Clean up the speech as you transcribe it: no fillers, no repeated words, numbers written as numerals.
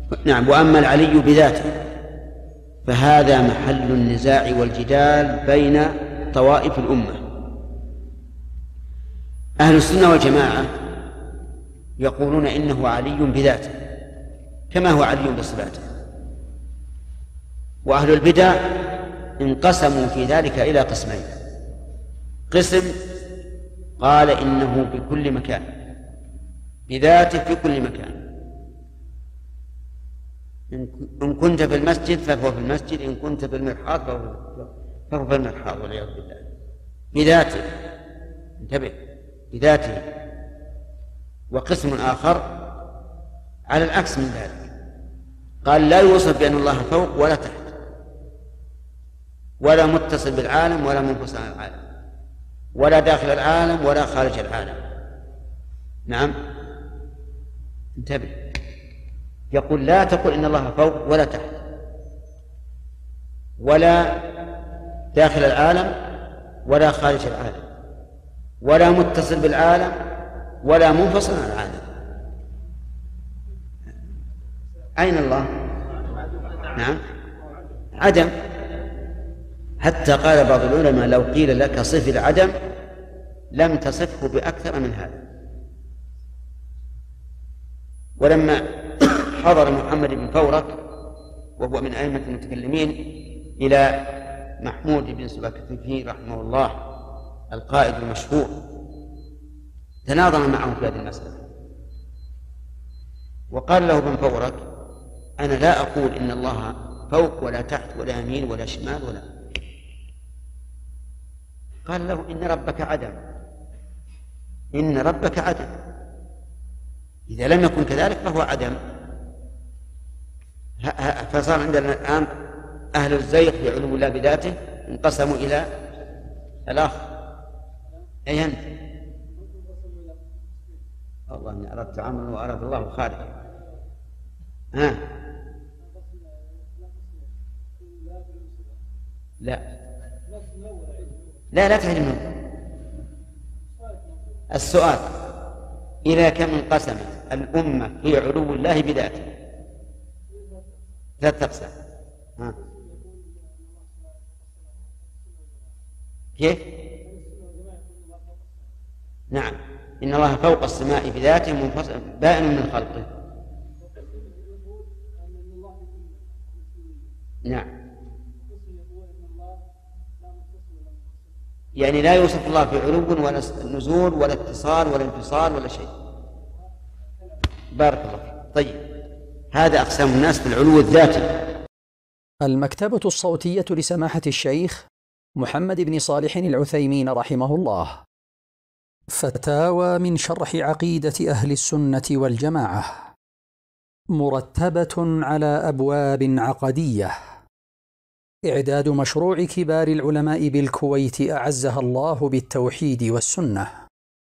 نعم. وأما العلي بذاته فهذا محل النزاع والجدال بين طوائف الأمة. أهل السنة والجماعة يقولون إنه علي بذاته كما هو علي بصفاته، وأهل البدع انقسموا في ذلك إلى قسمين: قسم قال إنه بكل مكان، بذاته في كل مكان، إن كنت في المسجد فهو في المسجد، إن كنت في المرحاض فهو في المرحاض والعياذ بالله، بذاته، انتبه، بذاته. وقسم آخر على العكس من ذلك، قال لا يوصف بأن الله فوق ولا تحت، ولا متصل بالعالم ولا منفصل عن العالم، ولا داخل العالم ولا خارج العالم. نعم، انتبه، يقول لا تقل إن الله فوق ولا تحت ولا داخل العالم ولا خارج العالم ولا متصل بالعالم ولا منفصل عن العالم. أين الله؟ نعم، عدم. حتى قال بعض العلماء لو قيل لك صف العدم لم تصفه بأكثر من هذا. ولما حضر محمد بن فورك وهو من أئمة المتكلمين إلى محمود بن سبكتكي رحمه الله القائد المشهور، تناظر معه في هذه المسألة، وقال له ابن فورك: أنا لا أقول إن الله فوق ولا تحت ولا يمين ولا شمال ولا. قال له: إن ربك عدم، إن ربك عدم، إذا لم يكن كذلك فهو عدم. فصار عندنا الآن أهل الزيغ في علو الله بذاته انقسموا إلى الأخ. أي أنت؟ الله إن أردت عملا وأراد الله خارجا. لا تهجم. السؤال: إلى كم انقسمت الأمة في علو الله بذاته؟ لا تقسم. كيف؟ نعم، إن الله فوق السماء بذاته منفصل بائن من خلقه. نعم، يعني لا يوصف الله في علو ولا نزول ولا اتصال ولا انفصال ولا شيء. بارك الله. طيب، هذا أقسام الناس في العلو الذاتي. المكتبة الصوتية لسماحة الشيخ محمد بن صالح العثيمين رحمه الله. فتاوى من شرح عقيدة أهل السنة والجماعة، مرتبة على أبواب عقدية. إعداد مشروع كبار العلماء بالكويت أعزها الله بالتوحيد والسنة.